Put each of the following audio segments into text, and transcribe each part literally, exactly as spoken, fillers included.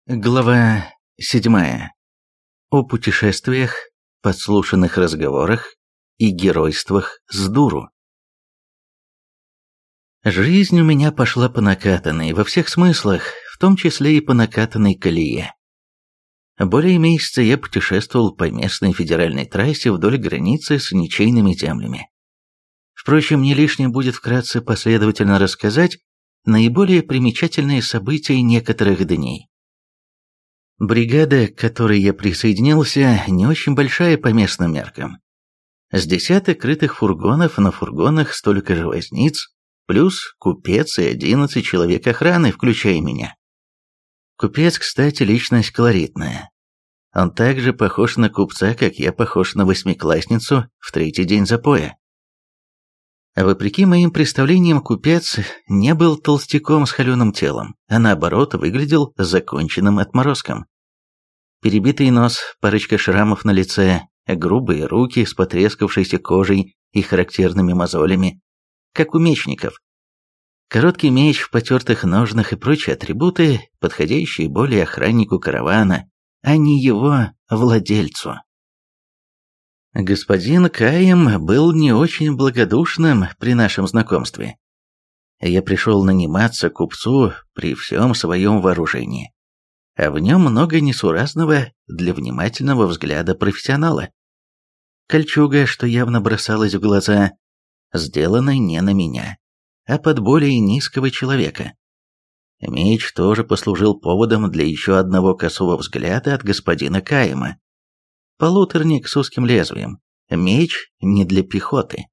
Глава седьмая. О путешествиях, подслушанных разговорах и геройствах с дуру. Жизнь у меня пошла по накатанной во всех смыслах, в том числе и по накатанной колее. Более месяца я путешествовал по местной федеральной трассе вдоль границы с ничейными землями. Впрочем, не лишним будет вкратце последовательно рассказать наиболее примечательные события некоторых дней. Бригада, к которой я присоединился, не очень большая по местным меркам. С десяток крытых фургонов, на фургонах столько же возниц, плюс купец и одиннадцать человек охраны, включая меня. Купец, кстати, личность колоритная. Он так же похож на купца, как я похож на восьмиклассницу в третий день запоя. Вопреки моим представлениям, купец не был толстяком с холеным телом, а наоборот выглядел законченным отморозком. Перебитый нос, парочка шрамов на лице, грубые руки с потрескавшейся кожей и характерными мозолями, как у мечников. Короткий меч в потертых ножнах и прочие атрибуты, подходящие более охраннику каравана, а не его владельцу. Господин Каим был не очень благодушным при нашем знакомстве. Я пришел наниматься купцу при всем своем вооружении, а в нем много несуразного для внимательного взгляда профессионала. Кольчуга, что явно бросалась в глаза, сделана не на меня, а под более низкого человека. Меч тоже послужил поводом для еще одного косого взгляда от господина Каима. Полуторник с узким лезвием. Меч не для пехоты.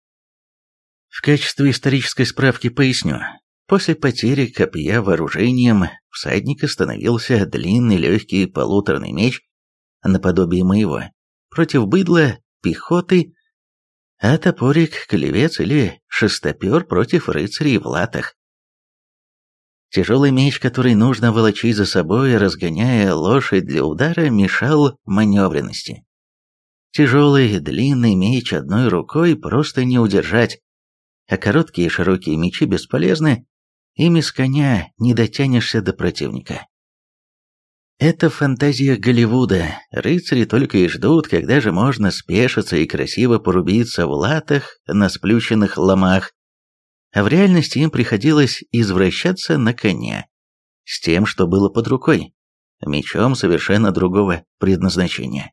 В качестве исторической справки поясню. После потери копья вооружением всадника становился длинный легкий полуторный меч, наподобие моего, против быдла, пехоты, а топорик, клевец или шестопер против рыцарей в латах. Тяжелый меч, который нужно волочить за собой, разгоняя лошадь для удара, мешал маневренности. Тяжелый длинный меч одной рукой просто не удержать, а короткие широкие мечи бесполезны, ими с коня не дотянешься до противника. Это фантазия Голливуда, рыцари только и ждут, когда же можно спешиться и красиво порубиться в латах на сплющенных ломах, а в реальности им приходилось извращаться на коне, с тем, что было под рукой, мечом совершенно другого предназначения.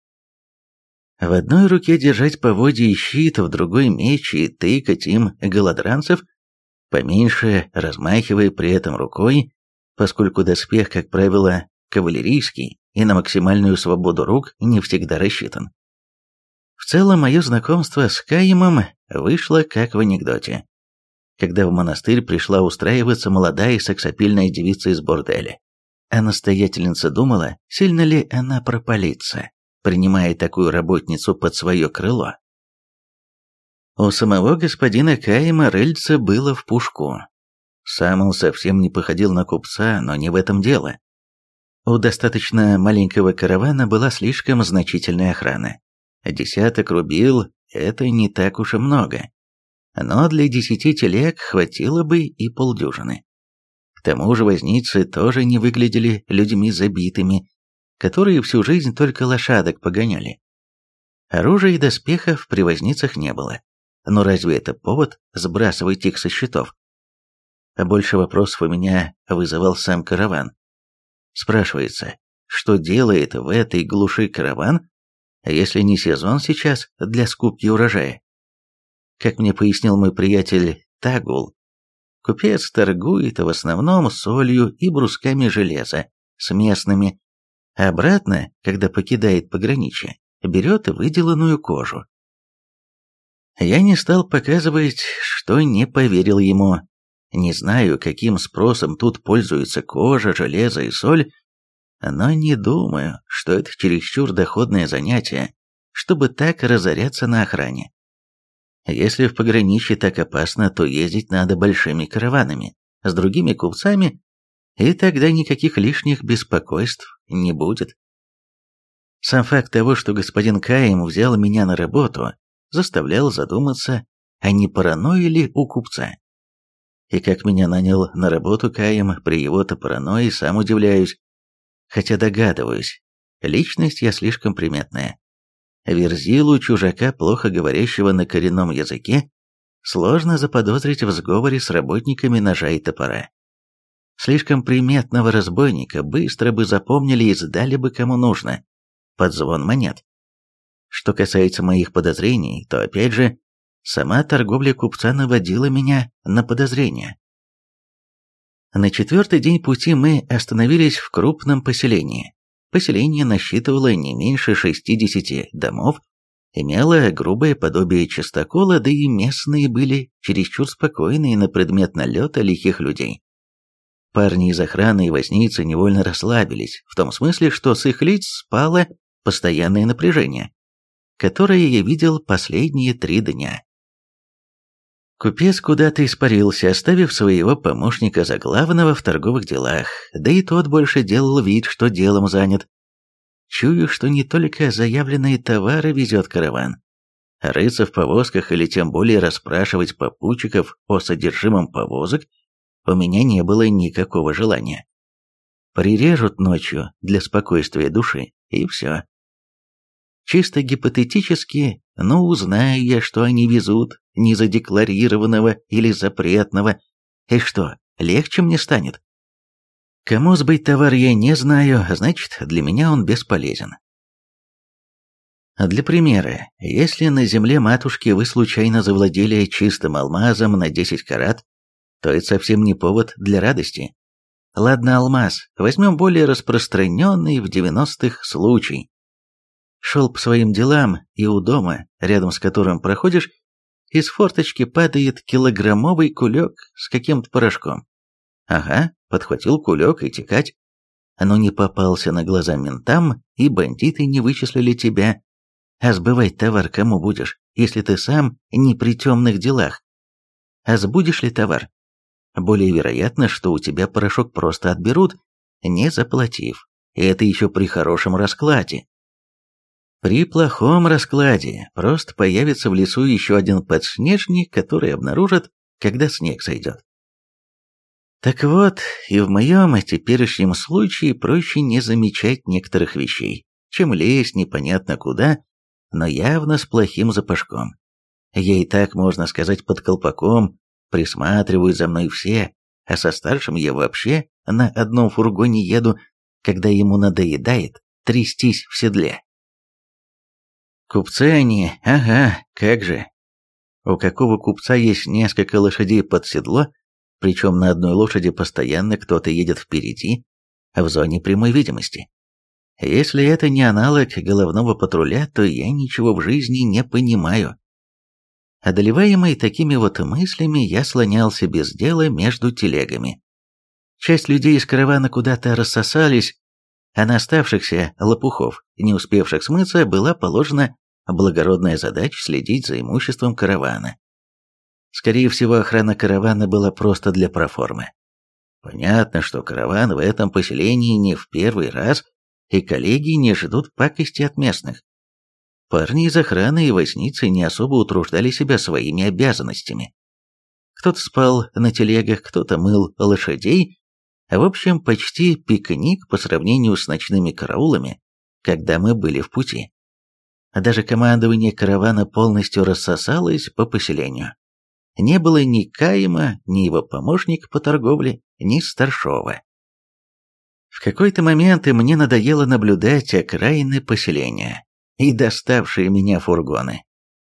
В одной руке держать поводья и щит, в другой меч и тыкать им голодранцев, поменьше размахивая при этом рукой, поскольку доспех, как правило, кавалерийский и на максимальную свободу рук не всегда рассчитан. В целом, мое знакомство с Каимом вышло как в анекдоте, когда в монастырь пришла устраиваться молодая сексапильная девица из борделя, а настоятельница думала, сильно ли она пропалится, принимая такую работницу под свое крыло. У самого господина Каима рыльце было в пушку. Сам он совсем не походил на купца, но не в этом дело. У достаточно маленького каравана была слишком значительная охрана. Десяток рубил – это не так уж и много. Но для десяти телег хватило бы и полдюжины. К тому же возницы тоже не выглядели людьми забитыми, которые всю жизнь только лошадок погоняли. Оружия и доспехов при возницах не было. Но разве это повод сбрасывать их со счетов? А больше вопросов у меня вызывал сам караван. Спрашивается, что делает в этой глуши караван, если не сезон сейчас для скупки урожая? Как мне пояснил мой приятель Тагул, купец торгует в основном солью и брусками железа с местными, а обратно, когда покидает пограничье, берет выделанную кожу. Я не стал показывать, что не поверил ему. Не знаю, каким спросом тут пользуются кожа, железо и соль, но не думаю, что это чересчур доходное занятие, чтобы так разоряться на охране. Если в пограничье так опасно, то ездить надо большими караванами, с другими купцами, и тогда никаких лишних беспокойств не будет. Сам факт того, что господин Каим взял меня на работу, заставлял задуматься, а не паранойя ли у купца. И как меня нанял на работу Каим, при его-то паранойи, сам удивляюсь, хотя догадываюсь, личность я слишком приметная. Верзилу, чужака, плохо говорящего на коренном языке, сложно заподозрить в сговоре с работниками ножа и топора. Слишком приметного разбойника быстро бы запомнили и сдали бы кому нужно, под звон монет. Что касается моих подозрений, то опять же, сама торговля купца наводила меня на подозрения. На четвертый день пути мы остановились в крупном поселении. Поселение насчитывало не меньше шестидесяти домов, имело грубое подобие частокола, да и местные были чересчур спокойные на предмет налета лихих людей. Парни из охраны и возницы невольно расслабились, в том смысле, что с их лиц спало постоянное напряжение, которое я видел последние три дня. Купец куда-то испарился, оставив своего помощника за главного в торговых делах, да и тот больше делал вид, что делом занят. Чую, что не только заявленные товары везет караван. А рыться в повозках или тем более расспрашивать попутчиков о содержимом повозок у меня не было никакого желания. Прирежут ночью для спокойствия души, и все. Чисто гипотетически, ну, узнаю я, что они везут, незадекларированного или запретного, и что, легче мне станет? Кому сбыть товар я не знаю, значит, для меня он бесполезен. Для примера, если на земле матушки вы случайно завладели чистым алмазом на десять карат, то это совсем не повод для радости. Ладно, алмаз, возьмем более распространенный в девяностых случай. Шел по своим делам, и у дома, рядом с которым проходишь, из форточки падает килограммовый кулек с каким-то порошком. Ага, подхватил кулек и текать. Но не попался на глаза ментам, и бандиты не вычислили тебя. А сбывать товар кому будешь, если ты сам не при темных делах? А сбудешь ли товар? Более вероятно, что у тебя порошок просто отберут, не заплатив. И это еще при хорошем раскладе. При плохом раскладе просто появится в лесу еще один подснежник, который обнаружат, когда снег сойдет. Так вот, и в моем теперешнем случае проще не замечать некоторых вещей, чем лезть непонятно куда, но явно с плохим запашком. Я и так, можно сказать, под колпаком, присматривают за мной все, а со старшим я вообще на одном фургоне еду, когда ему надоедает трястись в седле. Купцы они, ага, как же. У какого купца есть несколько лошадей под седло, причем на одной лошади постоянно кто-то едет впереди, в зоне прямой видимости. Если это не аналог головного патруля, то я ничего в жизни не понимаю. Одолеваемый такими вот мыслями, я слонялся без дела между телегами. Часть людей из каравана куда-то рассосались, а на оставшихся лопухов, не успевших смыться, была положена благородная задача следить за имуществом каравана. Скорее всего, охрана каравана была просто для проформы. Понятно, что караван в этом поселении не в первый раз, и коллеги не ждут пакости от местных. Парни из охраны и возницы не особо утруждали себя своими обязанностями. Кто-то спал на телегах, кто-то мыл лошадей. В общем, почти пикник по сравнению с ночными караулами, когда мы были в пути. Даже командование каравана полностью рассосалось по поселению. Не было ни Каима, ни его помощника по торговле, ни старшова. В какой-то момент и мне надоело наблюдать окраины поселения и доставшие меня фургоны.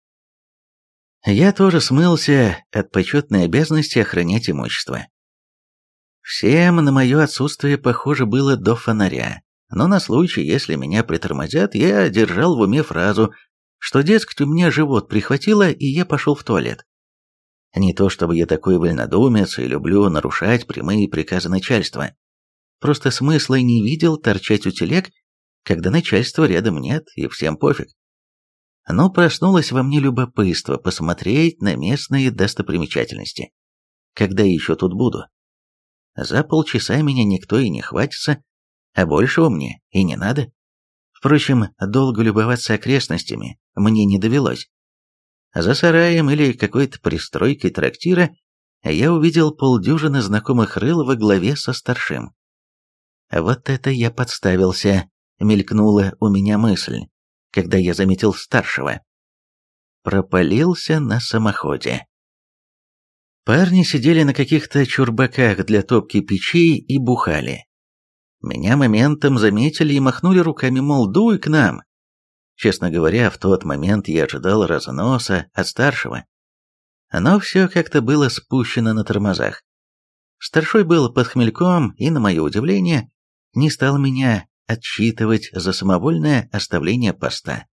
Я тоже смылся от почетной обязанности охранять имущество. Всем на мое отсутствие, похоже, было до фонаря, но на случай, если меня притормозят, я держал в уме фразу, что, дескать, у меня живот прихватило, и я пошел в туалет. Не то чтобы я такой вольнодумец и люблю нарушать прямые приказы начальства. Просто смысла не видел торчать у телег, когда начальства рядом нет и всем пофиг. Но проснулось во мне любопытство посмотреть на местные достопримечательности. Когда еще тут буду? За полчаса меня никто и не хватится, а большего мне и не надо. Впрочем, долго любоваться окрестностями мне не довелось. За сараем или какой-то пристройкой трактира я увидел полдюжины знакомых рыл во главе со старшим. Вот это я подставился, мелькнула у меня мысль, когда я заметил старшего. Пропалился на самоходе. Парни сидели на каких-то чурбаках для топки печей и бухали. Меня моментом заметили и махнули руками, мол, дуй к нам. Честно говоря, в тот момент я ожидал разноса от старшего. Но все как-то было спущено на тормозах. Старшой был под хмельком и, на мое удивление, не стал меня отчитывать за самовольное оставление поста.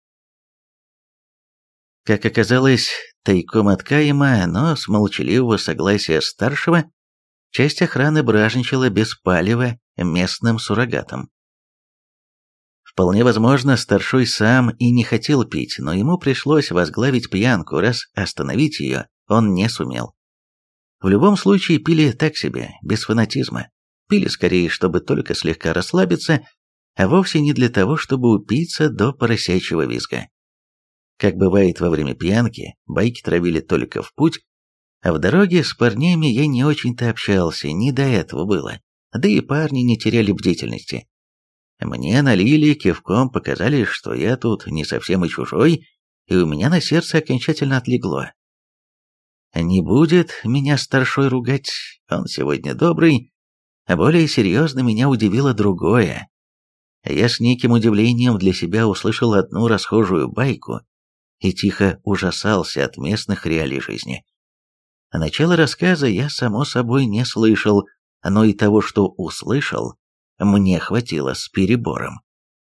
Как оказалось, тайком от Каима, но с молчаливого согласия старшего, часть охраны бражничала без палева местным суррогатом. Вполне возможно, старшой сам и не хотел пить, но ему пришлось возглавить пьянку, раз остановить ее он не сумел. В любом случае пили так себе, без фанатизма. Пили скорее, чтобы только слегка расслабиться, а вовсе не для того, чтобы упиться до поросячьего визга. Как бывает во время пьянки, байки травили только в путь, а в дороге с парнями я не очень-то общался, не до этого было, да и парни не теряли бдительности. Мне налили, кивком показали, что я тут не совсем и чужой, и у меня на сердце окончательно отлегло. Не будет меня старшой ругать, он сегодня добрый, а более серьезно меня удивило другое. Я с неким удивлением для себя услышал одну расхожую байку и тихо ужасался от местных реалий жизни. Начало рассказа я, само собой, не слышал, но и того, что услышал, мне хватило с перебором.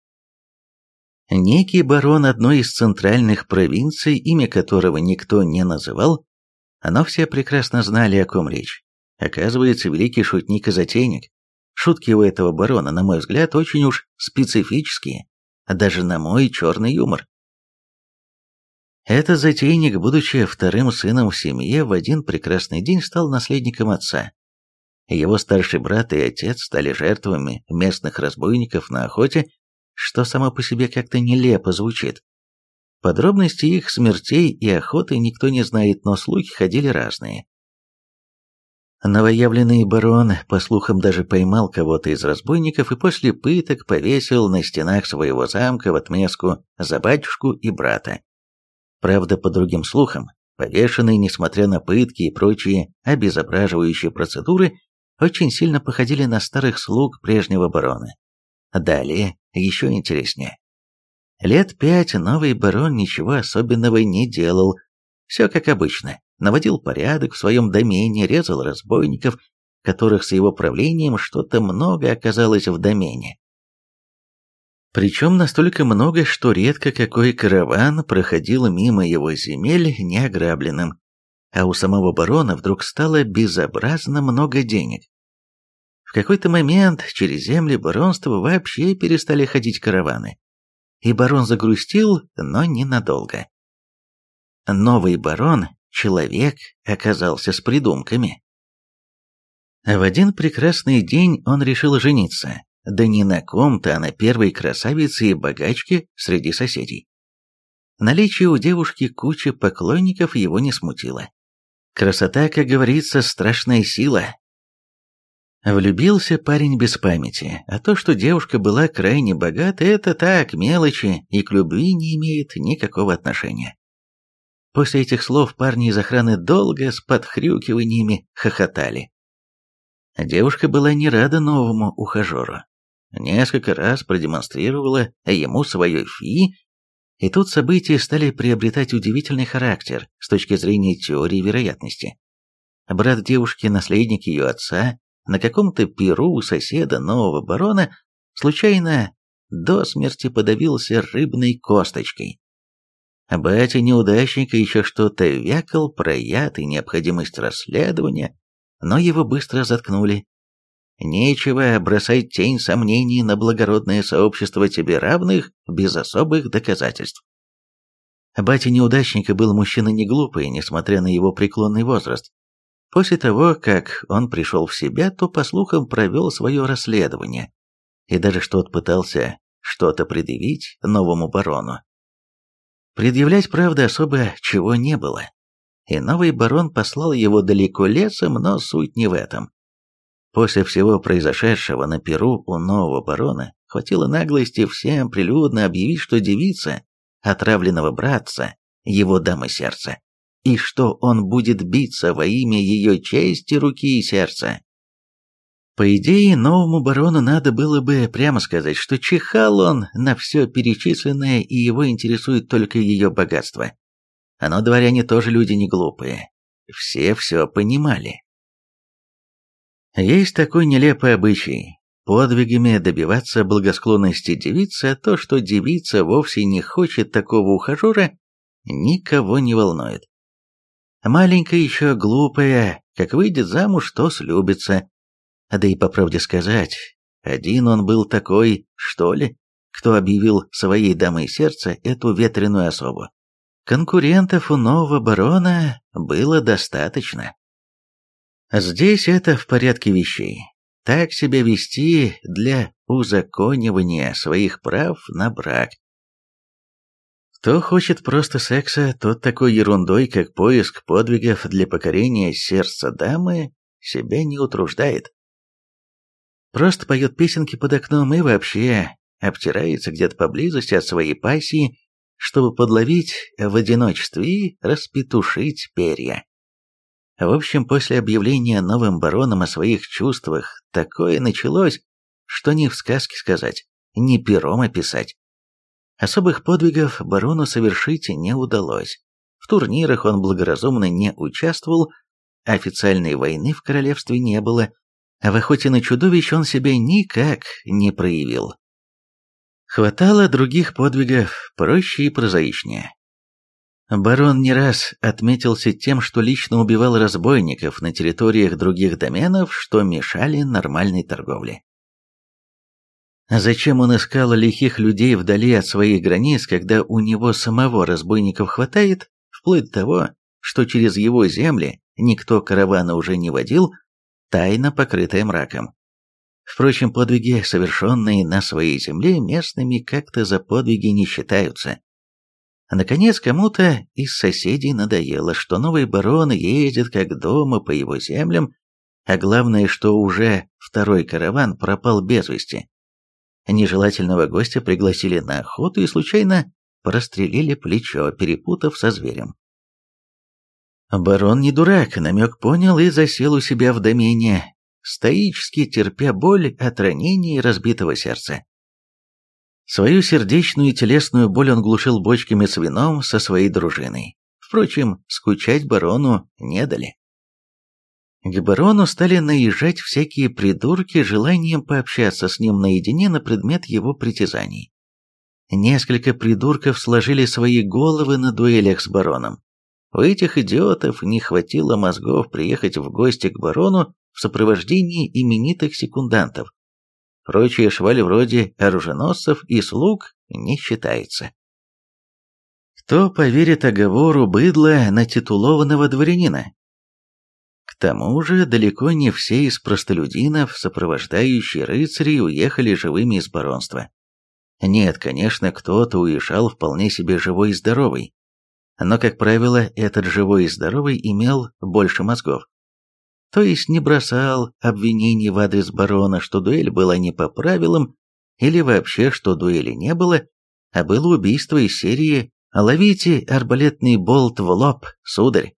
Некий барон одной из центральных провинций, имя которого никто не называл, но все прекрасно знали, о ком речь. Оказывается, великий шутник и затейник. Шутки у этого барона, на мой взгляд, очень уж специфические, даже на мой черный юмор. Этот затейник, будучи вторым сыном в семье, в один прекрасный день стал наследником отца. Его старший брат и отец стали жертвами местных разбойников на охоте, что само по себе как-то нелепо звучит. Подробности их смертей и охоты никто не знает, но слухи ходили разные. Новоявленный барон, по слухам, даже поймал кого-то из разбойников и после пыток повесил на стенах своего замка в отместку за батюшку и брата. Правда, по другим слухам, повешенные, несмотря на пытки и прочие обезображивающие процедуры, очень сильно походили на старых слуг прежнего барона. Далее еще интереснее. Лет пять новый барон ничего особенного не делал, все как обычно, наводил порядок в своем домене, резал разбойников, которых с его правлением что-то много оказалось в домене. Причем настолько много, что редко какой караван проходил мимо его земель неограбленным, а у самого барона вдруг стало безобразно много денег. В какой-то момент через земли баронства вообще перестали ходить караваны, и барон загрустил, но ненадолго. Новый барон, человек, оказался с придумками. В один прекрасный день он решил жениться, да не на ком-то, а на первой красавице и богачке среди соседей. Наличие у девушки кучи поклонников его не смутило. Красота, как говорится, страшная сила. Влюбился парень без памяти, а то, что девушка была крайне богата, это так, мелочи, и к любви не имеет никакого отношения. После этих слов парни из охраны долго с подхрюкиваниями хохотали. Девушка была не рада новому ухажеру. Несколько раз продемонстрировала ему свое фи, и тут события стали приобретать удивительный характер с точки зрения теории вероятности. Брат девушки, наследник ее отца, на каком-то пиру у соседа нового барона случайно до смерти подавился рыбной косточкой. Батя неудачника еще что-то вякал про яд и необходимость расследования, но его быстро заткнули. Нечего бросать тень сомнений на благородное сообщество тебе равных без особых доказательств. Батя неудачника был мужчина не глупый, несмотря на его преклонный возраст. После того, как он пришел в себя, то, по слухам, провел свое расследование и даже что-то пытался что-то предъявить новому барону. Предъявлять, правда, особо чего не было, и новый барон послал его далеко лесом, но суть не в этом. После всего произошедшего на перу у нового барона хватило наглости всем прилюдно объявить, что девица отравленного братца его дамы сердца, и что он будет биться во имя ее чести, руки и сердца. По идее, новому барону надо было бы прямо сказать, что чихал он на все перечисленное и его интересует только ее богатство. Но дворяне тоже люди не глупые. Все все понимали. Есть такой нелепый обычай – подвигами добиваться благосклонности девицы, а то, что девица вовсе не хочет такого ухажера, никого не волнует. Маленькая еще глупая, как выйдет замуж, то слюбится. Да и по правде сказать, один он был такой, что ли, кто объявил своей дамой сердца эту ветреную особу. Конкурентов у нового барона было достаточно. Здесь это в порядке вещей. Так себя вести для узаконивания своих прав на брак. Кто хочет просто секса, тот такой ерундой, как поиск подвигов для покорения сердца дамы, себя не утруждает. Просто поет песенки под окном и вообще обтирается где-то поблизости от своей пассии, чтобы подловить в одиночестве и распетушить перья. В общем, после объявления новым бароном о своих чувствах такое началось, что ни в сказке сказать, ни пером описать. Особых подвигов барону совершить не удалось. В турнирах он благоразумно не участвовал, официальной войны в королевстве не было, а в охоте на чудовищ он себя никак не проявил. Хватало других подвигов, проще и прозаичнее. Барон не раз отметился тем, что лично убивал разбойников на территориях других доменов, что мешали нормальной торговле. Зачем он искал лихих людей вдали от своих границ, когда у него самого разбойников хватает, вплоть до того, что через его земли никто каравана уже не водил, тайна, покрытая мраком. Впрочем, подвиги, совершенные на своей земле, местными как-то за подвиги не считаются. Наконец, кому-то из соседей надоело, что новый барон ездит как дома по его землям, а главное, что уже второй караван пропал без вести. Нежелательного гостя пригласили на охоту и случайно прострелили плечо, перепутав со зверем. Барон не дурак, намек понял и засел у себя в домене, стоически терпя боль от ранения и разбитого сердца. Свою сердечную и телесную боль он глушил бочками с вином со своей дружиной. Впрочем, скучать барону не дали. К барону стали наезжать всякие придурки желанием пообщаться с ним наедине на предмет его притязаний. Несколько придурков сложили свои головы на дуэлях с бароном. У этих идиотов не хватило мозгов приехать в гости к барону в сопровождении именитых секундантов. Прочая шваль вроде оруженосцев и слуг не считается. Кто поверит оговору быдла на титулованного дворянина? К тому же далеко не все из простолюдинов, сопровождающие рыцарей, уехали живыми из баронства. Нет, конечно, кто-то уезжал вполне себе живой и здоровый. Но, как правило, этот живой и здоровый имел больше мозгов. То есть не бросал обвинений в адрес барона, что дуэль была не по правилам, или вообще, что дуэли не было, а было убийство из серии «Ловите арбалетный болт в лоб, сударь».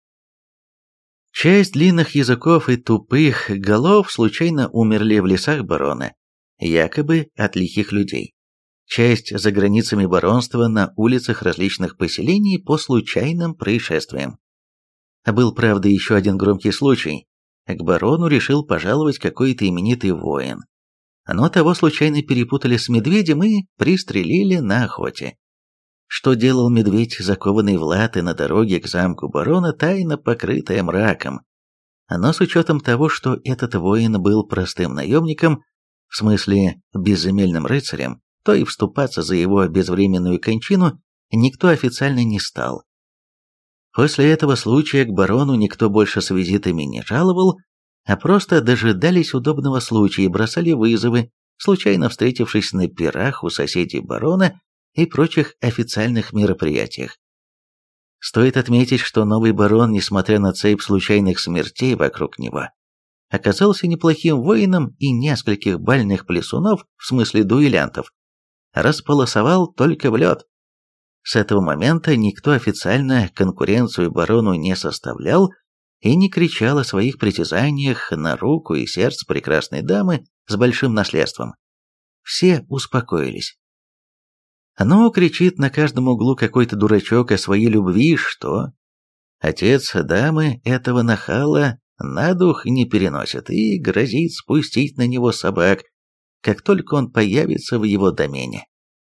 Часть длинных языков и тупых голов случайно умерли в лесах барона, якобы от лихих людей. Часть за границами баронства на улицах различных поселений по случайным происшествиям. Был, правда, еще один громкий случай. К барону решил пожаловать какой-то именитый воин. Но того случайно перепутали с медведем и пристрелили на охоте. Что делал медведь, закованный в латы на дороге к замку барона, тайна покрытая мраком. Но с учетом того, что этот воин был простым наемником, в смысле безземельным рыцарем, то и вступаться за его безвременную кончину никто официально не стал. После этого случая к барону никто больше с визитами не жаловал, а просто дожидались удобного случая и бросали вызовы, случайно встретившись на пирах у соседей барона и прочих официальных мероприятиях. Стоит отметить, что новый барон, несмотря на цепь случайных смертей вокруг него, оказался неплохим воином и нескольких бальных плясунов, в смысле дуэлянтов, располосовал только в лед. С этого момента никто официально конкуренцию барону не составлял и не кричал о своих притязаниях на руку и сердце прекрасной дамы с большим наследством. Все успокоились. Ну, кричит на каждом углу какой-то дурачок о своей любви, что? Отец дамы этого нахала на дух не переносит и грозит спустить на него собак, как только он появится в его домене.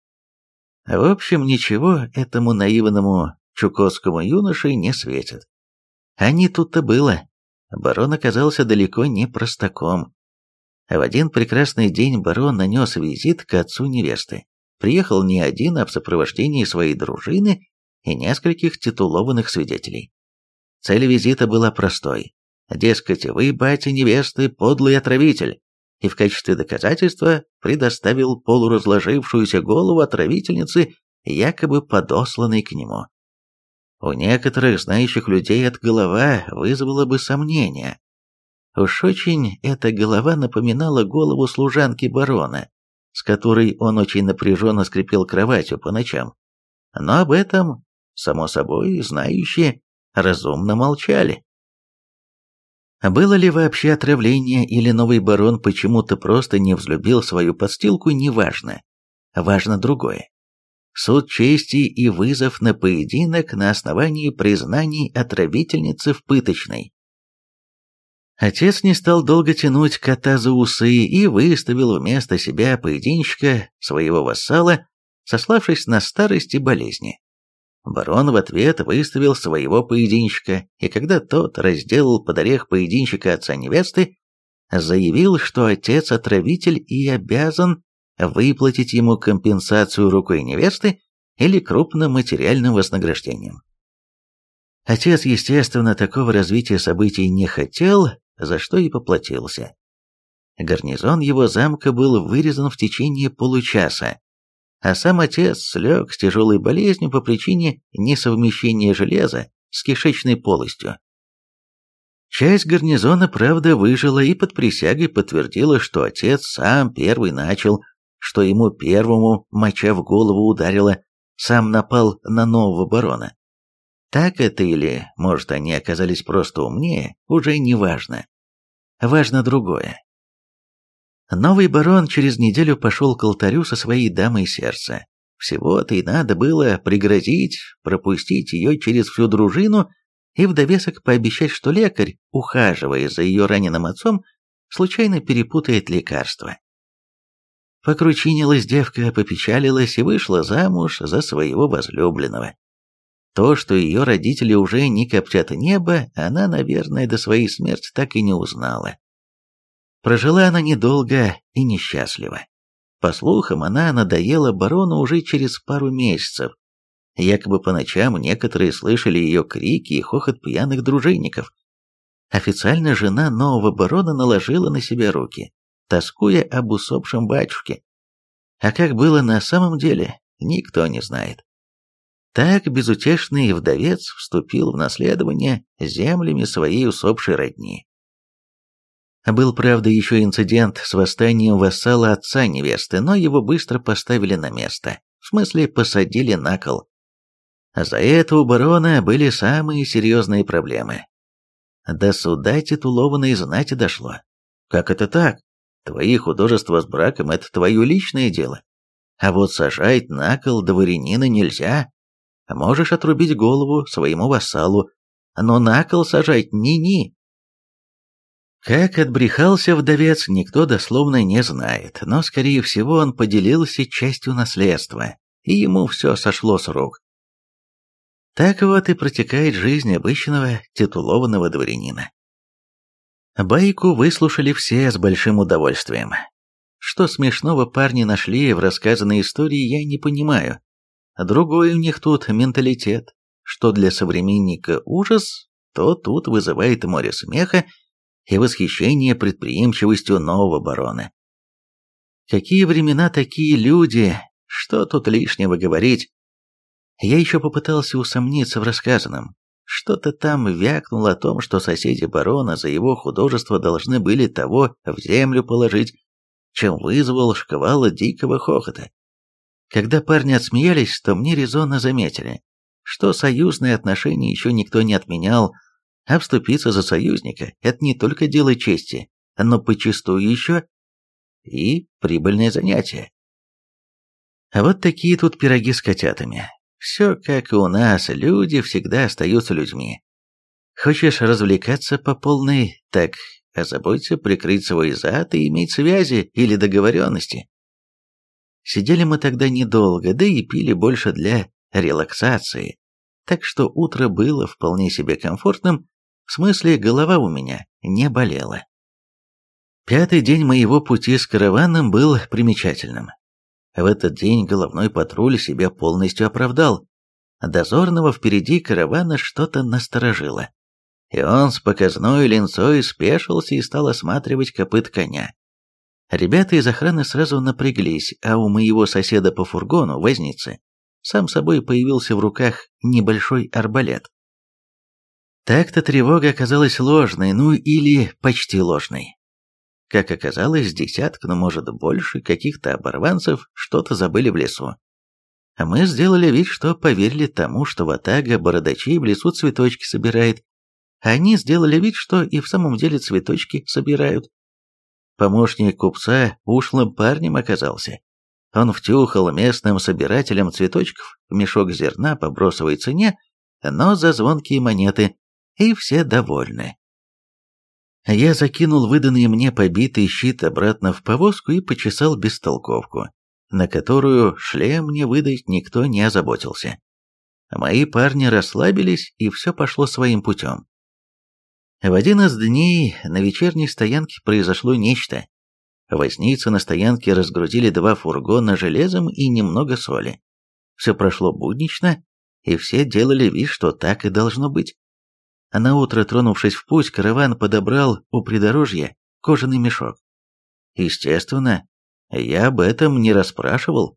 В общем, ничего этому наивному чукотскому юноше не светит. А не тут-то было. Барон оказался далеко не простаком. В один прекрасный день барон нанес визит к отцу невесты. Приехал не один, а в сопровождении своей дружины и нескольких титулованных свидетелей. Цель визита была простой. Дескать, вы, батя невесты, подлый отравитель, и в качестве доказательства предоставил полуразложившуюся голову отравительницы, якобы подосланной к нему. У некоторых знающих людей эта голова вызвала бы сомнения. Уж очень эта голова напоминала голову служанки барона, с которой он очень напряженно скрипел кроватью по ночам. Но об этом, само собой, знающие разумно молчали. Было ли вообще отравление или новый барон почему-то просто не взлюбил свою подстилку, неважно. Важно другое. Суд чести и вызов на поединок на основании признаний отравительницы в пыточной. Отец не стал долго тянуть кота за усы и выставил вместо себя поединщика, своего вассала, сославшись на старость и болезни. Барон в ответ выставил своего поединщика, и когда тот разделал под орех поединщика отца невесты, заявил, что отец отравитель и обязан выплатить ему компенсацию рукой невесты или крупным материальным вознаграждением. Отец, естественно, такого развития событий не хотел, за что и поплатился. Гарнизон его замка был вырезан в течение получаса, а сам отец слег с тяжелой болезнью по причине несовмещения железа с кишечной полостью. Часть гарнизона, правда, выжила и под присягой подтвердила, что отец сам первый начал, что ему первому моча в голову ударила, сам напал на нового барона. Так это или, может, они оказались просто умнее, уже не важно. Важно другое. Новый барон через неделю пошел к алтарю со своей дамой сердца. Всего-то и надо было пригрозить, пропустить ее через всю дружину и в довесок пообещать, что лекарь, ухаживая за ее раненым отцом, случайно перепутает лекарства. Покручинилась девка, попечалилась и вышла замуж за своего возлюбленного. То, что ее родители уже не коптят небо, она, наверное, до своей смерти так и не узнала. Прожила она недолго и несчастливо. По слухам, она надоела барону уже через пару месяцев. Якобы по ночам некоторые слышали ее крики и хохот пьяных дружинников. Официально жена нового барона наложила на себя руки, тоскуя об усопшем батюшке. А как было на самом деле, никто не знает. Так безутешный вдовец вступил в наследование землями своей усопшей родни. Был, правда, еще инцидент с восстанием вассала отца невесты, но его быстро поставили на место, в смысле посадили на кол. За это у барона были самые серьезные проблемы. До суда титулованной знати дошло. Как это так? Твои художества с браком – это твое личное дело. А вот сажать на кол дворянина нельзя. Можешь отрубить голову своему вассалу, но на кол сажать ни-ни. Как отбрехался вдовец, никто дословно не знает, но, скорее всего, он поделился частью наследства, и ему все сошло с рук. Так вот и протекает жизнь обычного титулованного дворянина. Байку выслушали все с большим удовольствием. Что смешного парни нашли в рассказанной истории, я не понимаю. Другой у них тут менталитет, что для современника ужас, то тут вызывает море смеха и восхищение предприимчивостью нового барона. Какие времена, такие люди, что тут лишнего говорить. Я еще попытался усомниться в рассказанном, что-то там вякнул о том, что соседи барона за его художество должны были того в землю положить, чем вызвал шквал дикого хохота. Когда парни отсмеялись, то мне резонно заметили, что союзные отношения еще никто не отменял, а вступиться за союзника – это не только дело чести, но почастую еще и прибыльное занятие. А вот такие тут пироги с котятами. Все как и у нас, люди всегда остаются людьми. Хочешь развлекаться по полной, так озаботься прикрыть свой зад и иметь связи или договоренности. Сидели мы тогда недолго, да и пили больше для релаксации, так что утро было вполне себе комфортным, в смысле голова у меня не болела. Пятый день моего пути с караваном был примечательным. В этот день головной патруль себя полностью оправдал. Дозорного впереди каравана что-то насторожило. И он с показной линцой спешился и стал осматривать копыт коня. Ребята из охраны сразу напряглись, а у моего соседа по фургону, возницы, сам собой появился в руках небольшой арбалет. Так-то тревога оказалась ложной, ну или почти ложной. Как оказалось, десятка, ну может больше, каких-то оборванцев что-то забыли в лесу. А мы сделали вид, что поверили тому, что ватага бородачей в лесу цветочки собирает, а они сделали вид, что и в самом деле цветочки собирают. Помощник купца ушлым парнем оказался. Он втюхал местным собирателям цветочков мешок зерна по бросовой цене, но за звонкие монеты, и все довольны. Я закинул выданный мне побитый щит обратно в повозку и почесал бестолковку, на которую шлем мне выдать никто не озаботился. Мои парни расслабились, и все пошло своим путем. В один из дней на вечерней стоянке произошло нечто. Возницы на стоянке разгрузили два фургона железом и немного соли. Все прошло буднично, и все делали вид, что так и должно быть. А наутро, тронувшись в путь, караван подобрал у придорожья кожаный мешок. Естественно, я об этом не расспрашивал.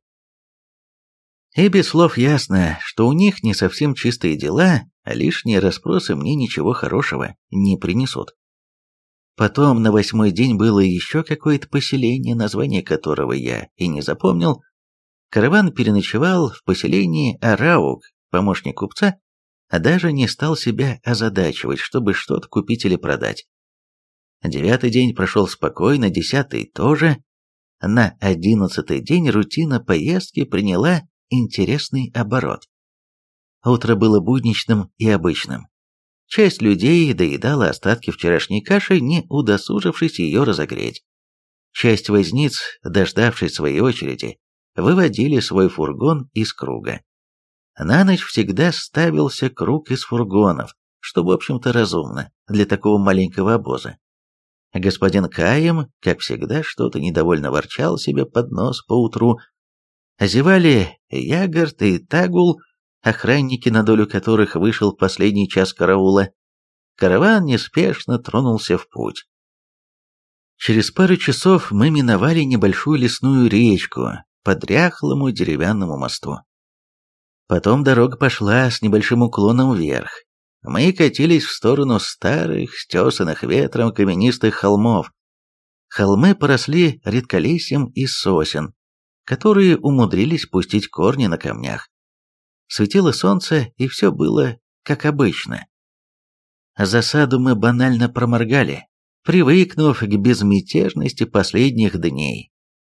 И без слов ясно, что у них не совсем чистые дела, а лишние расспросы мне ничего хорошего не принесут. Потом на восьмой день было еще какое-то поселение, название которого я и не запомнил. Караван переночевал в поселении Араук, помощник купца, а даже не стал себя озадачивать, чтобы что-то купить или продать. Девятый день прошел спокойно, десятый тоже. На одиннадцатый день рутина поездки приняла интересный оборот. Утро было будничным и обычным. Часть людей доедала остатки вчерашней каши, не удосужившись ее разогреть. Часть возниц, дождавшись своей очереди, выводили свой фургон из круга. На ночь всегда ставился круг из фургонов, что, в общем-то, разумно для такого маленького обоза. Господин Каем, как всегда, что-то недовольно ворчал себе под нос поутру. Зевали Ягарт и Тагул, охранники, на долю которых вышел последний час караула. Караван неспешно тронулся в путь. Через пару часов мы миновали небольшую лесную речку по дряхлому деревянному мосту. Потом дорога пошла с небольшим уклоном вверх. Мы катились в сторону старых, стесанных ветром каменистых холмов. Холмы поросли редколесьем из сосен, которые умудрились пустить корни на камнях. Светило солнце, и все было как обычно. Засаду мы банально проморгали, привыкнув к безмятежности последних дней.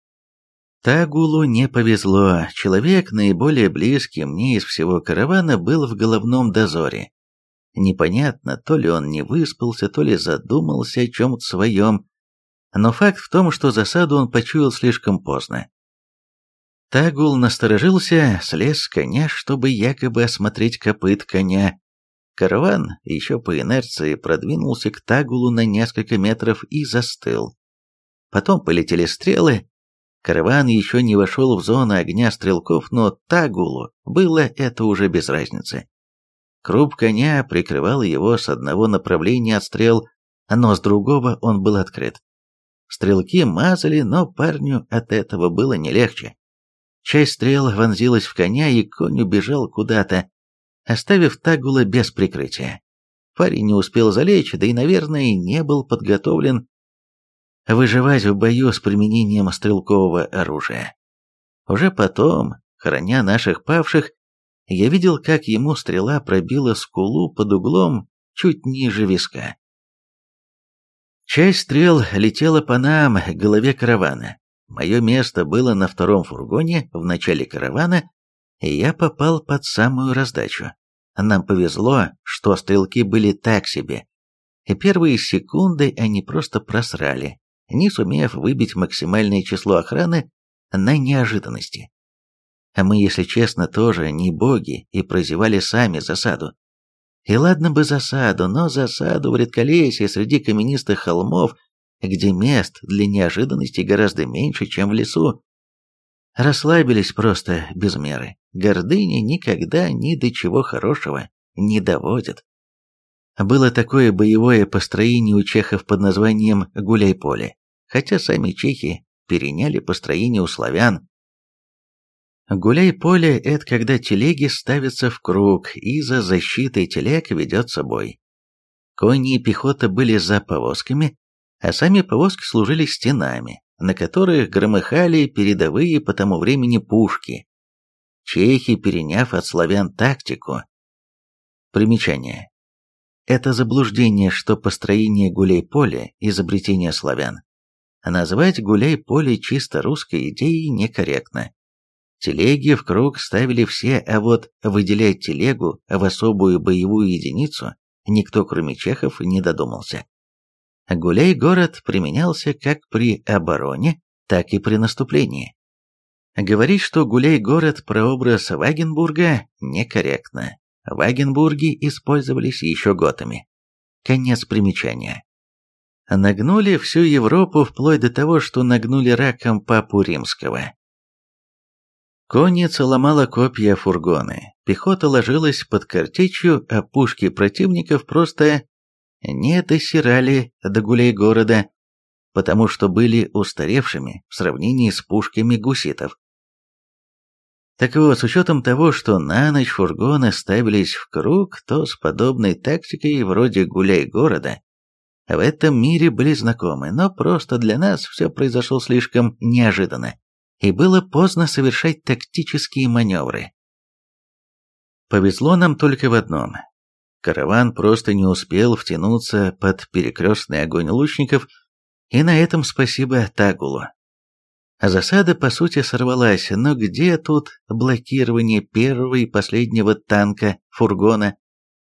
Тагулу не повезло, человек, наиболее близкий мне из всего каравана, был в головном дозоре. Непонятно, то ли он не выспался, то ли задумался о чем-то своем, но факт в том, что засаду он почуял слишком поздно. Тагул насторожился, слез с коня, чтобы якобы осмотреть копыт коня. Караван еще по инерции продвинулся к Тагулу на несколько метров и застыл. Потом полетели стрелы. Караван еще не вошел в зону огня стрелков, но Тагулу было это уже без разницы. Круп коня прикрывал его с одного направления от стрел, но с другого он был открыт. Стрелки мазали, но парню от этого было не легче. Часть стрел вонзилась в коня, и конь убежал куда-то, оставив Тагула без прикрытия. Парень не успел залечь, да и, наверное, не был подготовлен выживать в бою с применением стрелкового оружия. Уже потом, храня наших павших, я видел, как ему стрела пробила скулу под углом чуть ниже виска. Часть стрел летела по нам, к голове каравана. Мое место было на втором фургоне в начале каравана, и я попал под самую раздачу. Нам повезло, что стрелки были так себе, и первые секунды они просто просрали, не сумев выбить максимальное число охраны на неожиданности. А мы, если честно, тоже не боги и прозевали сами засаду. И ладно бы засаду, но засаду в редколесье среди каменистых холмов, где мест для неожиданностей гораздо меньше, чем в лесу. Расслабились просто без меры. Гордыня никогда ни до чего хорошего не доводит. Было такое боевое построение у чехов под названием «Гуляй-поле», хотя сами чехи переняли построение у славян. Гуляй-поле – это когда телеги ставятся в круг, и за защитой телег ведется бой. Кони и пехота были за повозками, а сами повозки служили стенами, на которых громыхали передовые по тому времени пушки. Чехи, переняв от славян тактику. Примечание. Это заблуждение, что построение гуляй-поля – изобретение славян. Назвать гуляй-поле чисто русской идеей некорректно. Телеги в круг ставили все, а вот выделять телегу в особую боевую единицу никто, кроме чехов, не додумался. Гуляй-город применялся как при обороне, так и при наступлении. Говорить, что гуляй-город – прообраз Вагенбурга, некорректно. Вагенбурги использовались еще готами. Конец примечания. Нагнули всю Европу вплоть до того, что нагнули раком Папу Римского. Конница ломала копья о фургоны, пехота ложилась под картечью, а пушки противников просто не досирали до гуляй-города, потому что были устаревшими в сравнении с пушками гуситов. Так вот, с учетом того, что на ночь фургоны ставились в круг, то с подобной тактикой вроде гуляй-города в этом мире были знакомы, но просто для нас все произошло слишком неожиданно, и было поздно совершать тактические маневры. Повезло нам только в одном. Караван просто не успел втянуться под перекрестный огонь лучников, и на этом спасибо Тагулу. Засада, по сути, сорвалась, но где тут блокирование первого и последнего танка, фургона?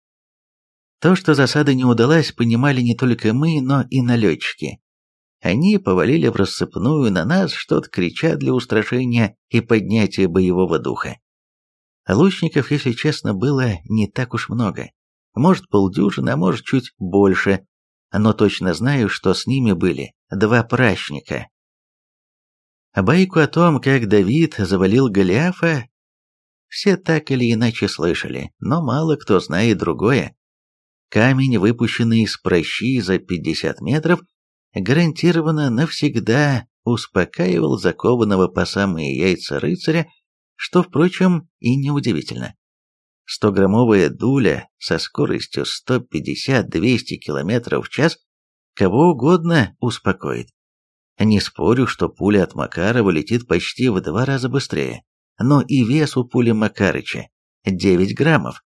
То, что засада не удалась, понимали не только мы, но и налетчики. Они повалили в рассыпную на нас, что-то крича для устрашения и поднятия боевого духа. Лучников, если честно, было не так уж много. Может, полдюжины, а может, чуть больше. Но точно знаю, что с ними были два пращника. Байку о том, как Давид завалил Голиафа, все так или иначе слышали, но мало кто знает другое. Камень, выпущенный из пращи за пятьдесят метров, гарантированно навсегда успокаивал закованного по самые яйца рыцаря, что, впрочем, и неудивительно. Стограммовая дуля со скоростью сто пятьдесят - двести километров в час кого угодно успокоит. Не спорю, что пуля от Макарова летит почти в два раза быстрее, но и вес у пули Макарыча – девять граммов.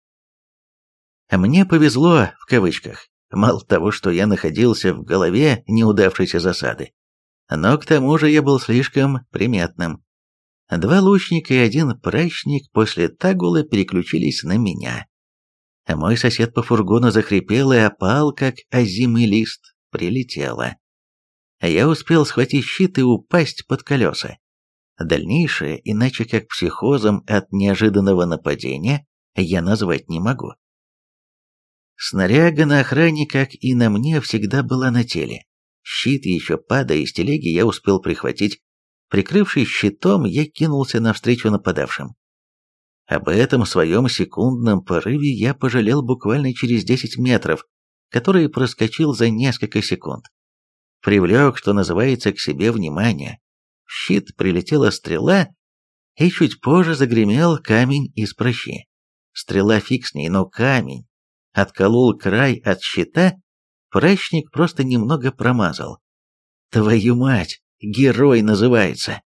Мне повезло, в кавычках, мало того, что я находился в голове неудавшейся засады, но к тому же я был слишком приметным. Два лучника и один прачник после Тагула переключились на меня. Мой сосед по фургону захрипел и опал, как озимый лист, прилетело. Я успел схватить щит и упасть под колеса. Дальнейшее, иначе как психозом от неожиданного нападения, я назвать не могу. Снаряга на охране, как и на мне, всегда была на теле. Щит, еще падая из телеги, я успел прихватить. Прикрывшись щитом, я кинулся навстречу нападавшим. Об этом своем секундном порыве я пожалел буквально через десять метров, которые проскочил за несколько секунд. Привлек, что называется, к себе внимание. В щит прилетела стрела, и чуть позже загремел камень из пращи. стрела фиг с ней, но камень отколол край от щита, прачник просто немного промазал. Твою мать, герой называется.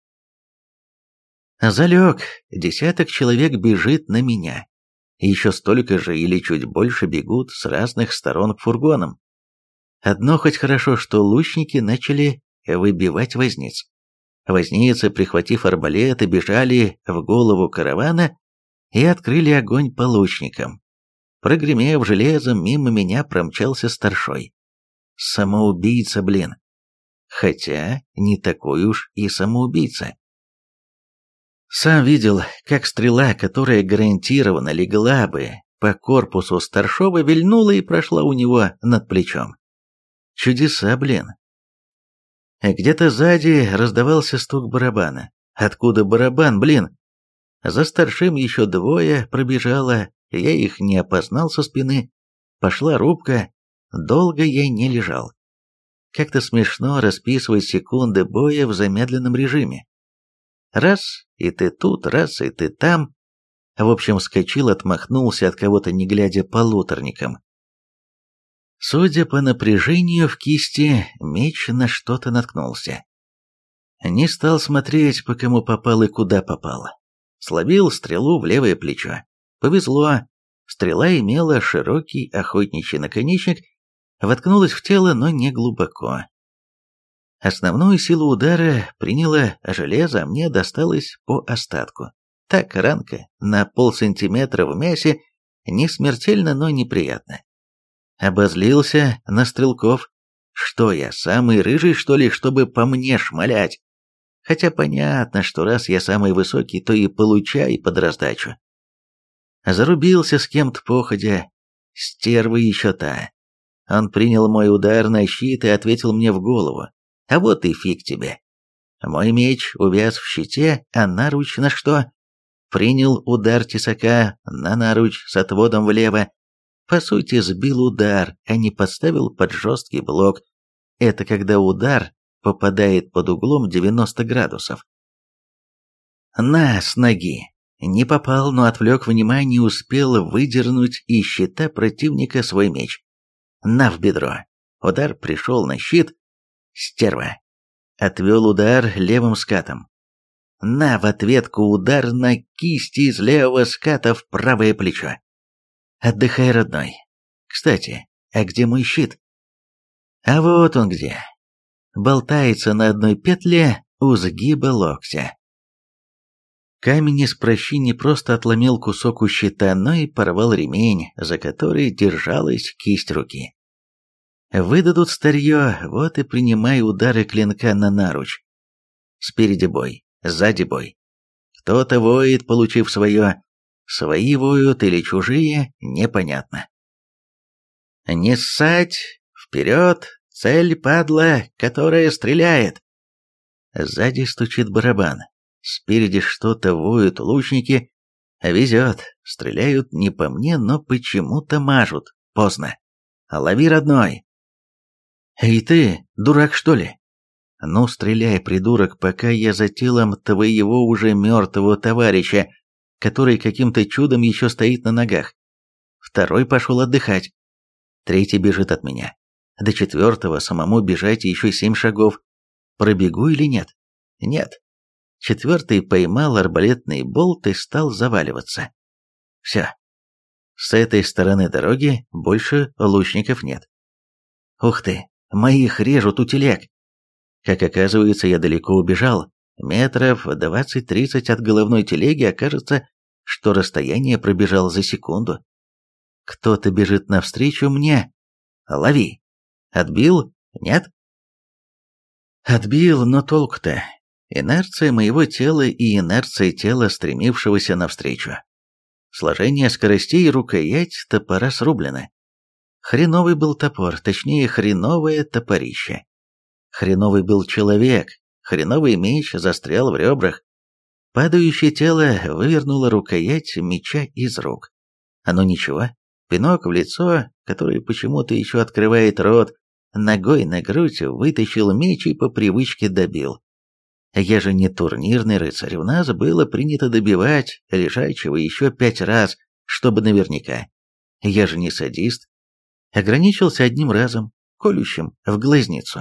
Залег, десяток человек бежит на меня. Еще столько же или чуть больше бегут с разных сторон к фургонам. Одно хоть хорошо, что лучники начали выбивать возниц. Возницы, прихватив арбалеты, бежали в голову каравана и открыли огонь по лучникам. Прогремев железом, мимо меня промчался старшой. Самоубийца, блин. Хотя не такой уж и самоубийца. Сам видел, как стрела, которая гарантированно легла бы по корпусу старшова, вильнула и прошла у него над плечом. Чудеса, блин. Где-то сзади раздавался стук барабана. Откуда барабан, блин? За старшим еще двое пробежало, я их не опознал со спины. Пошла рубка, долго я не лежал. Как-то смешно расписывать секунды боя в замедленном режиме. Раз, и ты тут, раз, и ты там. В общем, вскочил, отмахнулся от кого-то, не глядя полуторником. Судя по напряжению в кисти, меч на что-то наткнулся. Не стал смотреть, по кому попал и куда попало. Словил стрелу в левое плечо. Повезло. Стрела имела широкий охотничий наконечник, воткнулась в тело, но не глубоко. Основную силу удара приняло железо, а мне досталось по остатку. Так, ранка на полсантиметра в мясе, не смертельно, но неприятно. Обозлился на стрелков. Что я, самый рыжий, что ли, чтобы по мне шмалять? Хотя понятно, что раз я самый высокий, то и получай под раздачу. Зарубился с кем-то походя. Стерва еще та. Он принял мой удар на щит и ответил мне в голову. А вот и фиг тебе. Мой меч увяз в щите, а наруч на что? Принял удар тесака на наруч с отводом влево. По сути, сбил удар, а не подставил под жесткий блок. Это когда удар попадает под углом девяносто градусов. На, с ноги. Не попал, но отвлек внимание и успел выдернуть из щита противника свой меч. На в бедро. Удар пришел на щит. Стерва. Отвел удар левым скатом. На в ответку удар на кисти из левого ската в правое плечо. Отдыхай, родной. Кстати, а где мой щит? А вот он где. Болтается на одной петле у сгиба локтя. Камень из прощи не просто отломил кусок у щита, но и порвал ремень, за который держалась кисть руки. Выдадут старье, вот и принимай удары клинка на наруч. Спереди бой, сзади бой. Кто-то воет, получив свое. Свои воют или чужие, непонятно. Не ссать, вперед, цель, падла, которая стреляет. Сзади стучит барабан. Спереди что-то воют лучники. Везет, стреляют не по мне, но почему-то мажут. Поздно. Лови, родной. Эй ты, дурак что ли? Ну, стреляй, придурок, пока я за телом твоего уже мертвого товарища, который каким-то чудом еще стоит на ногах. Второй пошел отдыхать. Третий бежит от меня. До четвертого самому бежать еще семь шагов. Пробегу или нет? Нет. Четвертый поймал арбалетный болт и стал заваливаться. Все. С этой стороны дороги больше лучников нет. Ух ты, моих режут у телег. Как оказывается, я далеко убежал. Метров двадцать-тридцать от головной телеги, окажется, что расстояние пробежал за секунду. Кто-то бежит навстречу мне. Лови. Отбил? Нет? Отбил, но толку-то. Инерция моего тела и инерция тела, стремившегося навстречу. Сложение скоростей и рукоять топора срублено. Хреновый был топор, точнее, хреновое топорище. Хреновый был человек, хреновый меч застрял в ребрах. Падающее тело вывернуло рукоять меча из рук. Оно ничего, пинок в лицо, который почему-то еще открывает рот, ногой на грудь вытащил меч и по привычке добил. Я же не турнирный рыцарь, у нас было принято добивать лежачего еще пять раз, чтобы наверняка. Я же не садист. Ограничился одним разом, колющим в глазницу.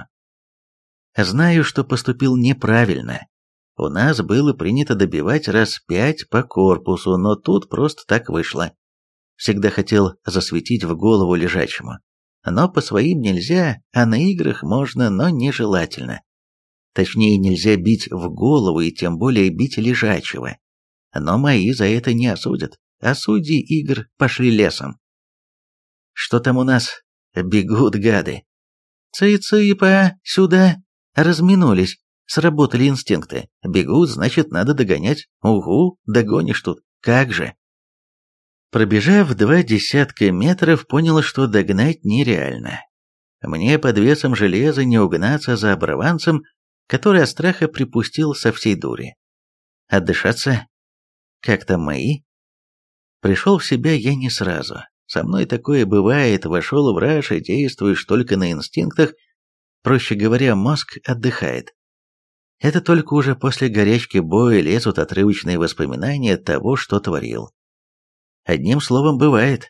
Знаю, что поступил неправильно. У нас было принято добивать раз пять по корпусу, но тут просто так вышло. Всегда хотел засветить в голову лежачему. Но по своим нельзя, а на играх можно, но нежелательно. Точнее, нельзя бить в голову и тем более бить лежачего. Но мои за это не осудят, а судьи игр пошли лесом. Что там у нас? Бегут гады. Цыпа, сюда. Разминулись. Сработали инстинкты. Бегут, значит, надо догонять. Угу, догонишь тут. Как же. Пробежав два десятка метров, понял, что догнать нереально. Мне под весом железа не угнаться за оборванцем, который от страха припустил со всей дури. Отдышаться? Как там мои? Пришел в себя я не сразу. Со мной такое бывает, вошел в раж и действуешь только на инстинктах, проще говоря, мозг отдыхает. Это только уже после горячки боя лезут отрывочные воспоминания того, что творил. Одним словом, бывает.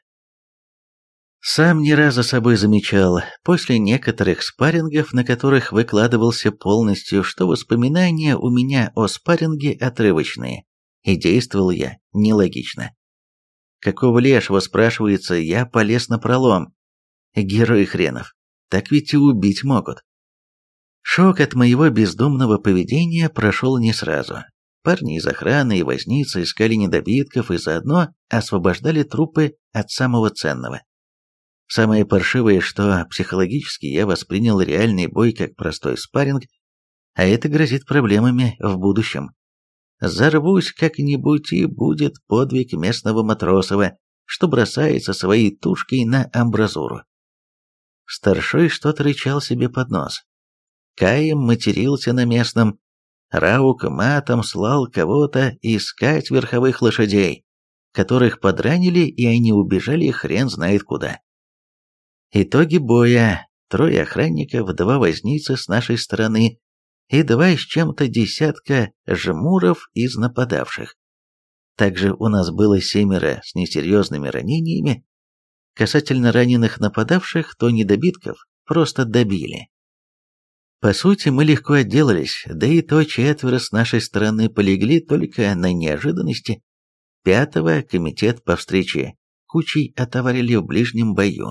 Сам не раз за собой замечал, после некоторых спаррингов, на которых выкладывался полностью, что воспоминания у меня о спарринге отрывочные, и действовал я нелогично. Какого лешего, спрашивается, я полез на пролом? Герой хренов, так ведь и убить могут. Шок от моего бездумного поведения прошел не сразу. Парни из охраны и возницы искали недобитков и заодно освобождали трупы от самого ценного. Самое паршивое, что психологически я воспринял реальный бой как простой спарринг, а это грозит проблемами в будущем. Зарвусь как-нибудь, и будет подвиг местного Матросова, что бросается своей тушкой на амбразуру. Старшой что-то рычал себе под нос. Каем матерился на местном. Раук матом слал кого-то искать верховых лошадей, которых подранили, и они убежали хрен знает куда. Итоги боя. Трое охранников, два возницы с нашей стороны и два с чем-то десятка жмуров из нападавших. Также у нас было семеро с несерьезными ранениями. Касательно раненых нападавших, то недобитков просто добили. По сути, мы легко отделались, да и то четверо с нашей стороны полегли только на неожиданности. Пятого комитет по встрече кучей отоварили в ближнем бою.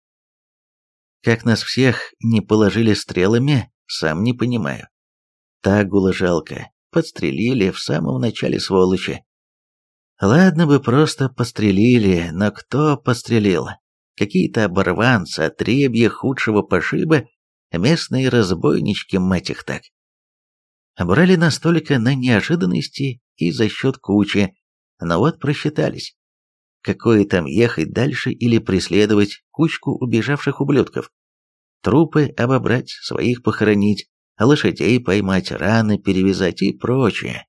Как нас всех не положили стрелами, сам не понимаю. Тагула жалко, подстрелили в самом начале, сволочи. Ладно бы просто подстрелили, но кто подстрелил? Какие-то оборванцы, отребья худшего пошиба, местные разбойнички, мать их так. Брали нас только на неожиданности и за счет кучи, но вот просчитались. Какое там ехать дальше или преследовать кучку убежавших ублюдков? Трупы обобрать, своих похоронить, лошадей поймать, раны перевязать и прочее.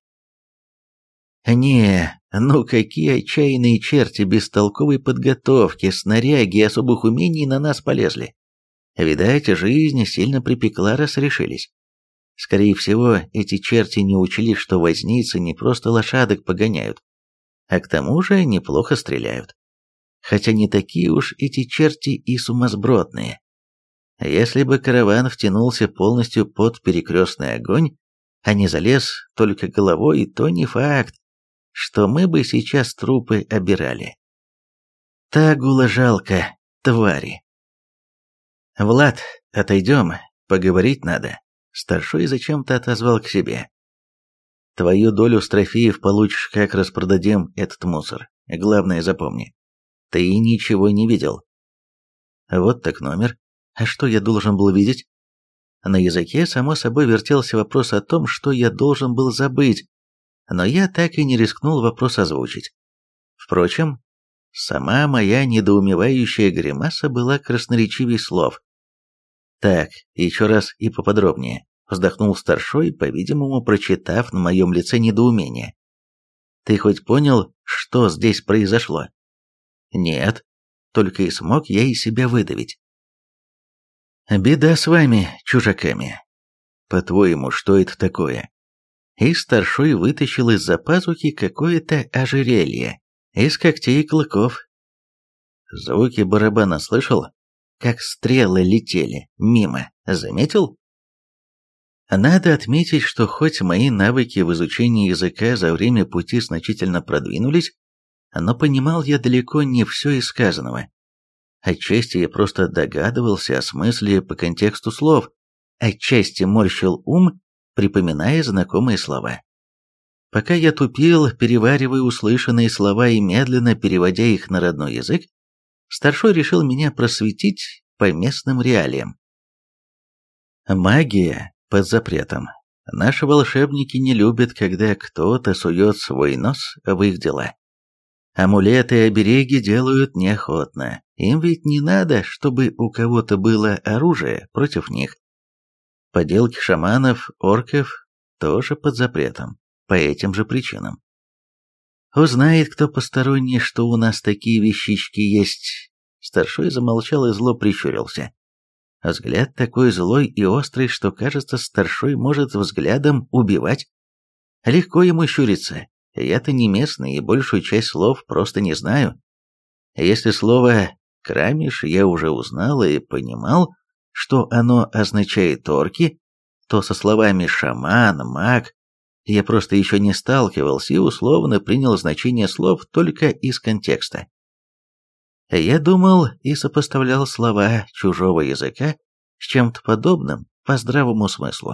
Не, ну какие отчаянные черти бестолковой подготовки, снаряги и особых умений на нас полезли. Видать, жизнь сильно припекла, раз решились. Скорее всего, эти черти не учли, что возницы не просто лошадок погоняют, а к тому же неплохо стреляют. Хотя не такие уж эти черти и сумасбродные. Если бы караван втянулся полностью под перекрестный огонь, а не залез только головой, то не факт, что мы бы сейчас трупы обирали. Тагула жалко, твари. «Влад, отойдем, поговорить надо», — старшой зачем-то отозвал к себе. «Твою долю с трофеев получишь, как распродадим этот мусор. Главное запомни, ты ничего не видел». Вот так номер. А что я должен был видеть? На языке, само собой, вертелся вопрос о том, что я должен был забыть, но я так и не рискнул вопрос озвучить. Впрочем, сама моя недоумевающая гримаса была красноречивей слов. «Так, еще раз и поподробнее», — вздохнул старшой, по-видимому, прочитав на моем лице недоумение. «Ты хоть понял, что здесь произошло?» «Нет», — только и смог я из себя выдавить. «Беда с вами, чужаками. По-твоему, что это такое?» И старшой вытащил из-за пазухи какое-то ожерелье, из когтей и клыков. Звуки барабана слышал? Как стрелы летели мимо, заметил? Надо отметить, что хоть мои навыки в изучении языка за время пути значительно продвинулись, но понимал я далеко не все из сказанного. Отчасти я просто догадывался о смысле по контексту слов, отчасти морщил ум, припоминая знакомые слова. Пока я тупил, переваривая услышанные слова и медленно переводя их на родной язык, старшой решил меня просветить по местным реалиям. Магия под запретом. Наши волшебники не любят, когда кто-то сует свой нос в их дела. Амулеты и обереги делают неохотно. Им ведь не надо, чтобы у кого-то было оружие против них. Поделки шаманов, орков тоже под запретом, по этим же причинам. Узнает кто посторонний, что у нас такие вещички есть. Старшой замолчал и зло прищурился. Взгляд такой злой и острый, что, кажется, старшой может взглядом убивать. Легко ему щуриться. Я-то не местный и большую часть слов просто не знаю. Если слово «крамиш» я уже узнал и понимал, что оно означает орки, то со словами «шаман», «маг» я просто еще не сталкивался и условно принял значение слов только из контекста. Я думал и сопоставлял слова чужого языка с чем-то подобным по здравому смыслу.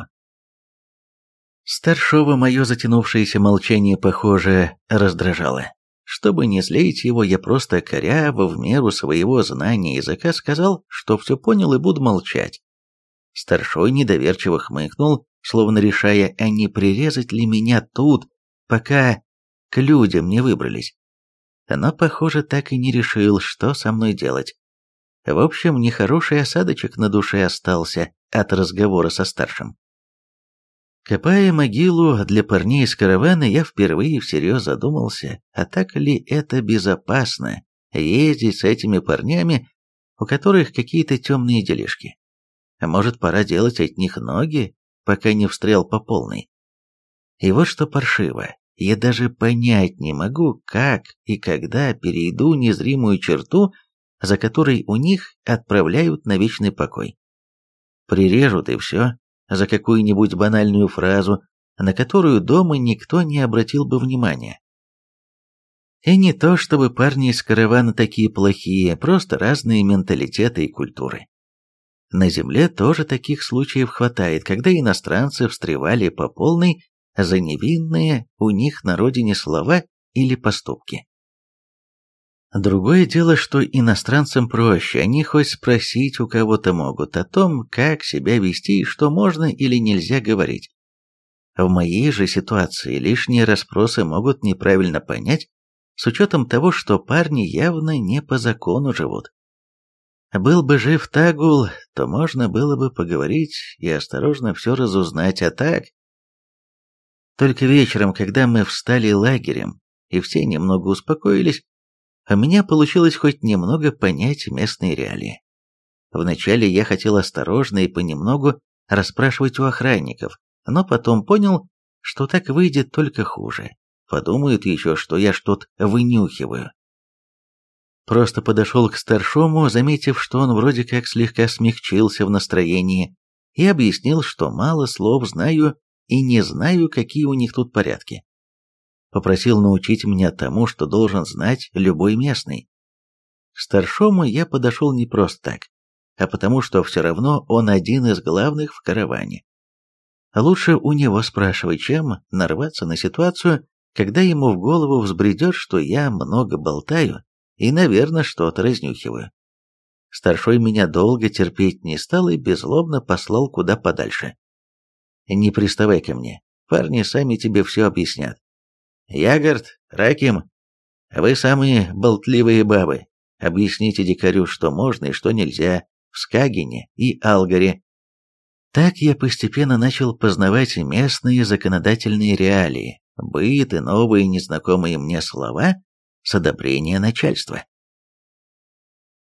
Старшего мое затянувшееся молчание, похоже, раздражало. Чтобы не злить его, я просто коряво в меру своего знания языка сказал, что все понял и буду молчать. Старшой недоверчиво хмыкнул, словно решая, а не прирезать ли меня тут, пока к людям не выбрались. Но, похоже, так и не решил, что со мной делать. В общем, нехороший осадочек на душе остался от разговора со старшим. Копая могилу для парней из каравана, я впервые всерьез задумался, а так ли это безопасно ездить с этими парнями, у которых какие-то темные делишки. А может, пора делать от них ноги, пока не встрял по полной. И вот что паршиво, я даже понять не могу, как и когда перейду незримую черту, за которой у них отправляют на вечный покой. Прирежут и все, за какую-нибудь банальную фразу, на которую дома никто не обратил бы внимания. И не то, чтобы парни из каравана такие плохие, просто разные менталитеты и культуры. На земле тоже таких случаев хватает, когда иностранцы встревали по полной за невинные у них на родине слова или поступки. Другое дело, что иностранцам проще, они хоть спросить у кого-то могут о том, как себя вести и что можно или нельзя говорить. В моей же ситуации лишние расспросы могут неправильно понять, с учетом того, что парни явно не по закону живут. Был бы жив Тагул, то можно было бы поговорить и осторожно все разузнать, а так... Только вечером, когда мы встали лагерем, и все немного успокоились, у меня получилось хоть немного понять местные реалии. Вначале я хотел осторожно и понемногу расспрашивать у охранников, но потом понял, что так выйдет только хуже. Подумают еще, что я что-то вынюхиваю. Просто подошел к старшому, заметив, что он вроде как слегка смягчился в настроении, и объяснил, что мало слов знаю и не знаю, какие у них тут порядки. Попросил научить меня тому, что должен знать любой местный. К старшому я подошел не просто так, а потому что все равно он один из главных в караване. Лучше у него спрашивать, чем нарваться на ситуацию, когда ему в голову взбредет, что я много болтаю и, наверное, что-то разнюхиваю. Старшой меня долго терпеть не стал и беззлобно послал куда подальше. Не приставай ко мне, парни сами тебе все объяснят. Ягард, Раким, вы самые болтливые бабы. Объясните дикарю, что можно и что нельзя в Скагине и Алгаре. Так я постепенно начал познавать местные законодательные реалии, быт и новые незнакомые мне слова с одобрения начальства.